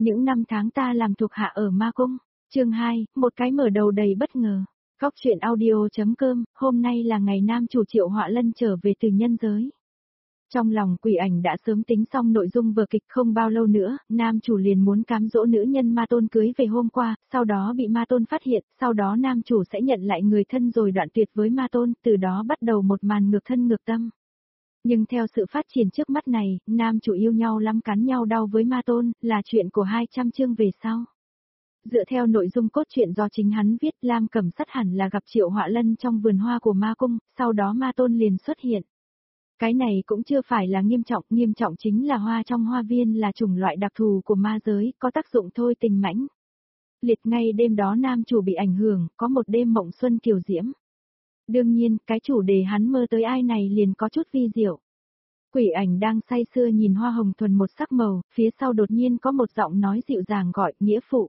Những năm tháng ta làm thuộc hạ ở ma cung. Chương 2, một cái mở đầu đầy bất ngờ. Góc truyện audio.com, hôm nay là ngày nam chủ Triệu Họa Lân trở về từ nhân giới. Trong lòng Quỷ Ảnh đã sớm tính xong nội dung vở kịch, không bao lâu nữa, nam chủ liền muốn cám dỗ nữ nhân Ma Tôn cưới về hôm qua, sau đó bị Ma Tôn phát hiện, sau đó nam chủ sẽ nhận lại người thân rồi đoạn tuyệt với Ma Tôn, từ đó bắt đầu một màn ngược thân ngược tâm. Nhưng theo sự phát triển trước mắt này, nam chủ yêu nhau lắm cắn nhau đau với Ma Tôn, là chuyện của 200 chương về sau. Dựa theo nội dung cốt truyện do chính hắn viết, Lam Cẩm Sắt hẳn là gặp Triệu Họa Lân trong vườn hoa của Ma Cung, sau đó Ma Tôn liền xuất hiện. Cái này cũng chưa phải là nghiêm trọng chính là hoa trong hoa viên là chủng loại đặc thù của ma giới, có tác dụng thôi tình mãnh. Liệt ngay đêm đó nam chủ bị ảnh hưởng, có một đêm mộng xuân kiều diễm. Đương nhiên, cái chủ đề hắn mơ tới ai này liền có chút vi diệu. Quỷ Ảnh đang say sưa nhìn hoa hồng thuần một sắc màu, phía sau đột nhiên có một giọng nói dịu dàng gọi, nghĩa phụ.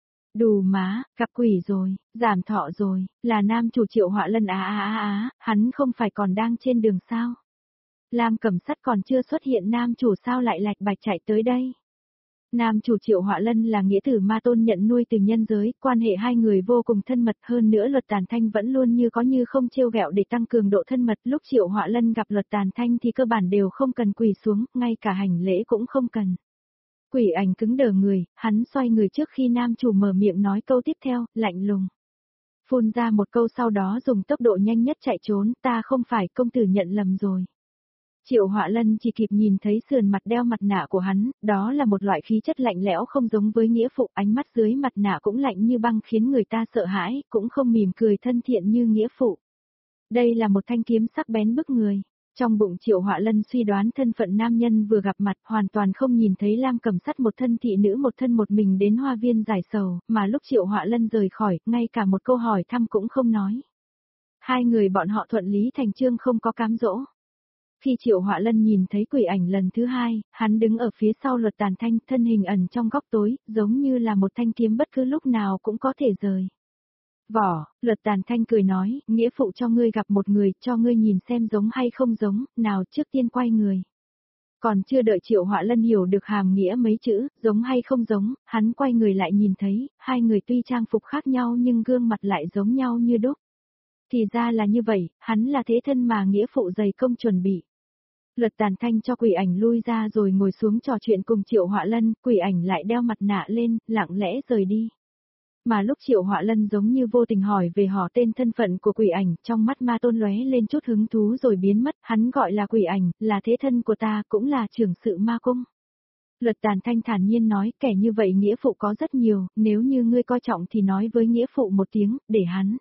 Đù má, gặp quỷ rồi, giảm thọ rồi, là nam chủ Triệu Họa Lân hắn không phải còn đang trên đường sao? Lam Cẩm Sắt còn chưa xuất hiện nam chủ sao lại lạch bạch chạy tới đây? Nam chủ Triệu Họa Lân là nghĩa tử Ma Tôn nhận nuôi từ nhân giới, quan hệ hai người vô cùng thân mật, hơn nữa Luật Tàn Thanh vẫn luôn như có như không trêu ghẹo để tăng cường độ thân mật. Lúc Triệu Họa Lân gặp Luật Tàn Thanh thì cơ bản đều không cần quỳ xuống, ngay cả hành lễ cũng không cần. Quỷ Ảnh cứng đờ người, hắn xoay người trước khi nam chủ mở miệng nói câu tiếp theo, lạnh lùng. Phun ra một câu sau đó dùng tốc độ nhanh nhất chạy trốn, ta không phải, công tử nhận lầm rồi. Triệu Họa Lân chỉ kịp nhìn thấy sườn mặt đeo mặt nạ của hắn, đó là một loại khí chất lạnh lẽo không giống với nghĩa phụ, ánh mắt dưới mặt nạ cũng lạnh như băng khiến người ta sợ hãi, cũng không mỉm cười thân thiện như nghĩa phụ. Đây là một thanh kiếm sắc bén bức người. Trong bụng Triệu Họa Lân suy đoán thân phận nam nhân vừa gặp mặt, hoàn toàn không nhìn thấy Lam Cẩm Sắt một thân thị nữ một thân một mình đến hoa viên giải sầu, mà lúc Triệu Họa Lân rời khỏi, ngay cả một câu hỏi thăm cũng không nói. Hai người bọn họ thuận lý thành chương không có cám dỗ. Khi Triệu Họa Lân nhìn thấy Quỷ Ảnh lần thứ hai, hắn đứng ở phía sau Luật Tàn Thanh, thân hình ẩn trong góc tối, giống như là một thanh kiếm bất cứ lúc nào cũng có thể rời. Vỏ, Luật Tàn Thanh cười nói, nghĩa phụ cho ngươi gặp một người, cho ngươi nhìn xem giống hay không giống, nào trước tiên quay người. Còn chưa đợi Triệu Họa Lân hiểu được hàm nghĩa mấy chữ, giống hay không giống, hắn quay người lại nhìn thấy, hai người tuy trang phục khác nhau nhưng gương mặt lại giống nhau như đúc. Thì ra là như vậy, hắn là thế thân mà nghĩa phụ dày công chuẩn bị. Luật Tàn Thanh cho Quỷ Ảnh lui ra rồi ngồi xuống trò chuyện cùng Triệu Họa Lân, Quỷ Ảnh lại đeo mặt nạ lên, lặng lẽ rời đi. Mà lúc Triệu Họa Lân giống như vô tình hỏi về họ tên thân phận của Quỷ Ảnh, trong mắt Ma Tôn lóe lên chút hứng thú rồi biến mất, hắn gọi là Quỷ Ảnh, là thế thân của ta, cũng là trưởng sự Ma Cung. Luật Tàn Thanh thản nhiên nói, kẻ như vậy nghĩa phụ có rất nhiều, nếu như ngươi coi trọng thì nói với nghĩa phụ một tiếng, để hắn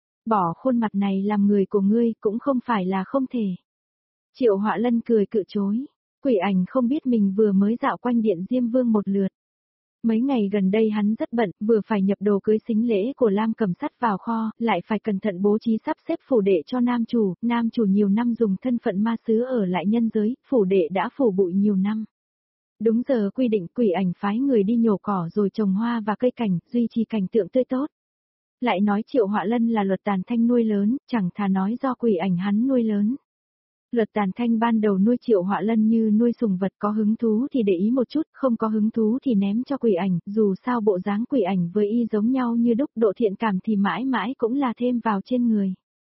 bỏ khuôn mặt này làm người của ngươi, cũng không phải là không thể. Triệu Họa Lân cười cự chối. Quỷ Ảnh không biết mình vừa mới dạo quanh điện Diêm Vương một lượt. Mấy ngày gần đây hắn rất bận, vừa phải nhập đồ cưới sính lễ của Lam Cẩm Sắt vào kho, lại phải cẩn thận bố trí sắp xếp phủ đệ cho nam chủ nhiều năm dùng thân phận ma sứ ở lại nhân giới, phủ đệ đã phủ bụi nhiều năm. Đúng giờ quy định Quỷ Ảnh phái người đi nhổ cỏ rồi trồng hoa và cây cảnh, duy trì cảnh tượng tươi tốt. Lại nói Triệu Họa Lân là Luật Tàn Thanh nuôi lớn, chẳng thà nói do Quỷ Ảnh hắn nuôi lớn. Luật Tàn Thanh ban đầu nuôi Triệu Họa Lân như nuôi sủng vật, có hứng thú thì để ý một chút, không có hứng thú thì ném cho Quỷ Ảnh, dù sao bộ dáng Quỷ Ảnh với y giống nhau như đúc, độ thiện cảm thì mãi mãi cũng là thêm vào trên người.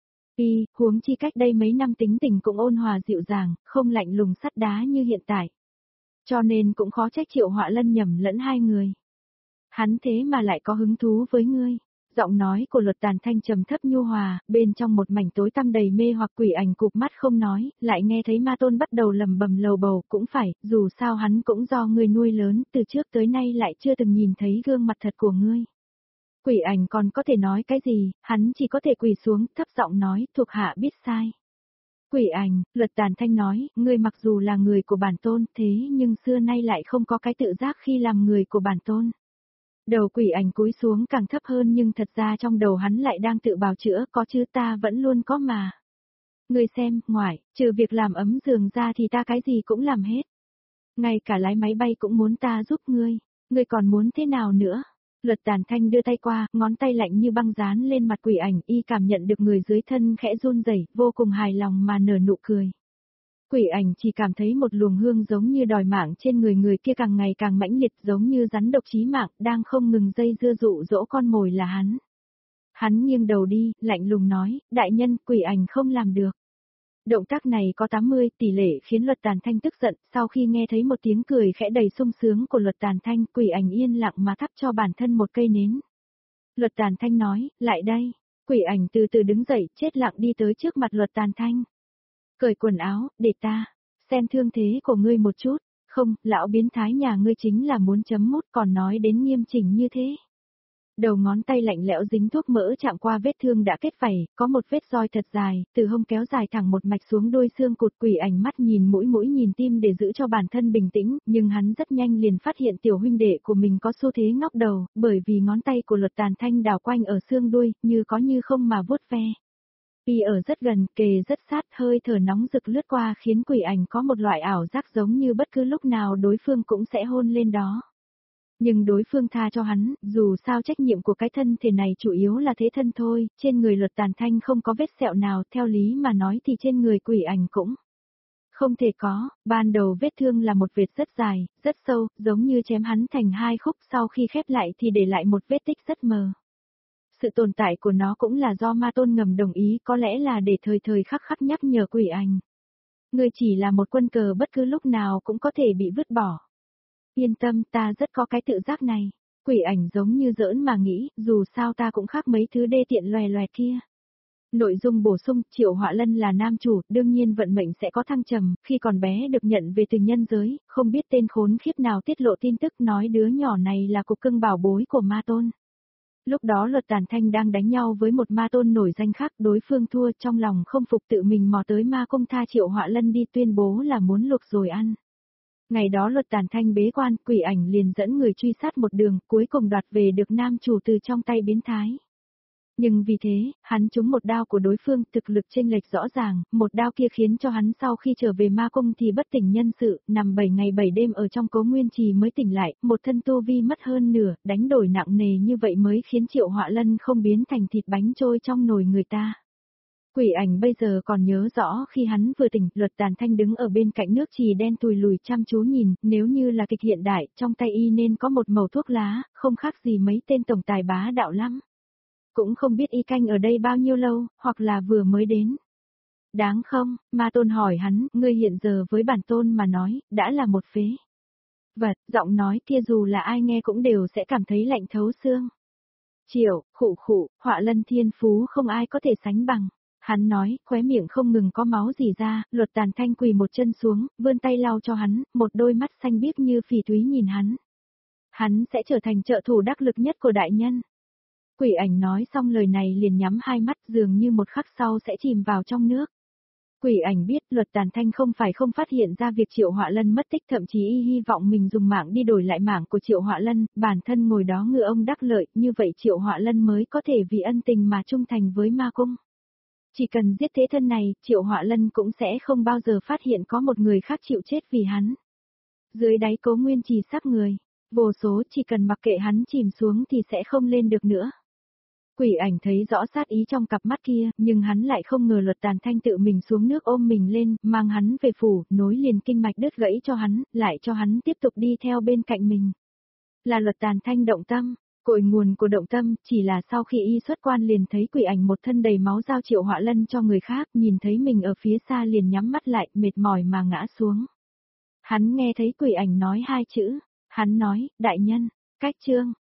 Y, huống chi cách đây mấy năm tính tình cũng ôn hòa dịu dàng, không lạnh lùng sắt đá như hiện tại. Cho nên cũng khó trách Triệu Họa Lân nhầm lẫn hai người. Hắn thế mà lại có hứng thú với ngươi. Giọng nói của Luật Tàn Thanh trầm thấp nhu hòa, bên trong một mảnh tối tăm đầy mê hoặc. Quỷ Ảnh cụp mắt không nói, lại nghe thấy Ma Tôn bắt đầu lầm bầm lầu bầu, cũng phải, dù sao hắn cũng do ngươi nuôi lớn, từ trước tới nay lại chưa từng nhìn thấy gương mặt thật của ngươi. Quỷ Ảnh còn có thể nói cái gì, hắn chỉ có thể quỳ xuống, thấp giọng nói, thuộc hạ biết sai. Quỷ Ảnh, Luật Tàn Thanh nói, ngươi mặc dù là người của bản tôn, thế nhưng xưa nay lại không có cái tự giác khi làm người của bản tôn. Đầu Quỷ Ảnh cúi xuống càng thấp hơn nhưng thật ra trong đầu hắn lại đang tự bào chữa, có chứ, ta vẫn luôn có mà. Ngươi xem, ngoại, trừ việc làm ấm giường ra thì ta cái gì cũng làm hết. Ngay cả lái máy bay cũng muốn ta giúp ngươi còn muốn thế nào nữa? Luật Tàn Thanh đưa tay qua, ngón tay lạnh như băng dán lên mặt Quỷ Ảnh, y cảm nhận được người dưới thân khẽ run rẩy, vô cùng hài lòng mà nở nụ cười. Quỷ ảnh chỉ cảm thấy một luồng hương giống như đòi mạng trên người người kia càng ngày càng mãnh liệt, giống như rắn độc chí mạng, đang không ngừng dây dưa dụ dỗ con mồi là hắn. Hắn nghiêng đầu đi, lạnh lùng nói, đại nhân, quỷ ảnh không làm được. Động tác này có 80 tỷ lệ khiến Luật Tàn Thanh tức giận, sau khi nghe thấy một tiếng cười khẽ đầy sung sướng của Luật Tàn Thanh, quỷ ảnh yên lặng mà thắp cho bản thân một cây nến. Luật Tàn Thanh nói, lại đây. Quỷ ảnh từ từ đứng dậy, chết lặng đi tới trước mặt Luật Tàn Thanh. Cởi quần áo, để ta xem thương thế của ngươi một chút. Không, lão biến thái nhà ngươi chính là muốn chấm mút còn nói đến nghiêm chỉnh như thế. Đầu ngón tay lạnh lẽo dính thuốc mỡ chạm qua vết thương đã kết vảy, có một vết roi thật dài, từ hông kéo dài thẳng một mạch xuống đôi xương cụt. Quỷ ảnh mắt nhìn mũi mũi nhìn tim để giữ cho bản thân bình tĩnh, nhưng hắn rất nhanh liền phát hiện tiểu huynh đệ của mình có xu thế ngóc đầu, bởi vì ngón tay của Luật Tàn Thanh đào quanh ở xương đuôi, như có như không mà vuốt ve. Y ở rất gần, kề rất sát, hơi thở nóng rực lướt qua khiến quỷ ảnh có một loại ảo giác giống như bất cứ lúc nào đối phương cũng sẽ hôn lên đó. Nhưng đối phương tha cho hắn, dù sao trách nhiệm của cái thân thể này chủ yếu là thế thân thôi, trên người Luật Tàn Thanh không có vết sẹo nào, theo lý mà nói thì trên người quỷ ảnh cũng không thể có. Ban đầu vết thương là một vệt rất dài, rất sâu, giống như chém hắn thành hai khúc, sau khi khép lại thì để lại một vết tích rất mờ. Sự tồn tại của nó cũng là do Ma Tôn ngầm đồng ý, có lẽ là để thời thời khắc khắc nhắc nhở quỷ ảnh. Ngươi chỉ là một quân cờ bất cứ lúc nào cũng có thể bị vứt bỏ. Yên tâm, ta rất có cái tự giác này. Quỷ ảnh giống như giỡn mà nghĩ, dù sao ta cũng khác mấy thứ đê tiện loè loẹt kia. Nội dung bổ sung, Triệu Họa Lân là nam chủ, đương nhiên vận mệnh sẽ có thăng trầm, khi còn bé được nhận về từ nhân giới, không biết tên khốn khiếp nào tiết lộ tin tức nói đứa nhỏ này là cục cưng bảo bối của Ma Tôn. Lúc đó Luật Tàn Thanh đang đánh nhau với một Ma Tôn nổi danh khác, đối phương thua, trong lòng không phục tự mình mò tới Ma Cung tha Triệu Họa Lân đi, tuyên bố là muốn luộc rồi ăn. Ngày đó Luật Tàn Thanh bế quan, quỷ ảnh liền dẫn người truy sát một đường, cuối cùng đoạt về được nam chủ từ trong tay biến thái. Nhưng vì thế, hắn trúng một đao của đối phương, thực lực chênh lệch rõ ràng, một đao kia khiến cho hắn sau khi trở về Ma Cung thì bất tỉnh nhân sự, nằm 7 ngày 7 đêm ở trong Cố Nguyên Trì mới tỉnh lại, một thân tu vi mất hơn nửa, đánh đổi nặng nề như vậy mới khiến Triệu Họa Lân không biến thành thịt bánh trôi trong nồi người ta. Quỷ ảnh bây giờ còn nhớ rõ khi hắn vừa tỉnh, Luật Tàn Thanh đứng ở bên cạnh nước trì đen tùi lùi chăm chú nhìn, nếu như là kịch hiện đại, trong tay y nên có một mẩu thuốc lá, không khác gì mấy tên tổng tài bá đạo lắm. Cũng không biết y canh ở đây bao nhiêu lâu, hoặc là vừa mới đến. Đáng không, Ma Tôn hỏi hắn, ngươi hiện giờ với bản tôn mà nói, đã là một phế vật, giọng nói kia dù là ai nghe cũng đều sẽ cảm thấy lạnh thấu xương. Triệu, khụ khụ, Họa Lân thiên phú không ai có thể sánh bằng. Hắn nói, khóe miệng không ngừng có máu rỉ ra, Luật Tàn Thanh quỳ một chân xuống, vươn tay lau cho hắn, một đôi mắt xanh biếc như phỉ thúy nhìn hắn. Hắn sẽ trở thành trợ thủ đắc lực nhất của đại nhân. Quỷ ảnh nói xong lời này liền nhắm hai mắt, dường như một khắc sau sẽ chìm vào trong nước. Quỷ ảnh biết Luật Tàn Thanh không phải không phát hiện ra việc Triệu Họa Lân mất tích, thậm chí y hy vọng mình dùng mạng đi đổi lại mạng của Triệu Họa Lân, bản thân ngồi đó ngựa ông đắc lợi, như vậy Triệu Họa Lân mới có thể vì ân tình mà trung thành với Ma Cung. Chỉ cần giết thế thân này, Triệu Họa Lân cũng sẽ không bao giờ phát hiện có một người khác chịu chết vì hắn. Dưới đáy Cố Nguyên Trì xác người, vô số chỉ cần mặc kệ hắn chìm xuống thì sẽ không lên được nữa. Quỷ ảnh thấy rõ sát ý trong cặp mắt kia, nhưng hắn lại không ngờ Luật Tàn Thanh tự mình xuống nước ôm mình lên, mang hắn về phủ, nối liền kinh mạch đứt gãy cho hắn, lại cho hắn tiếp tục đi theo bên cạnh mình. Là Luật Tàn Thanh động tâm. Cội nguồn của động tâm, chỉ là sau khi y xuất quan liền thấy quỷ ảnh một thân đầy máu giao Triệu Họa Lân cho người khác, nhìn thấy mình ở phía xa liền nhắm mắt lại, mệt mỏi mà ngã xuống. Hắn nghe thấy quỷ ảnh nói hai chữ, hắn nói, đại nhân, cách chương.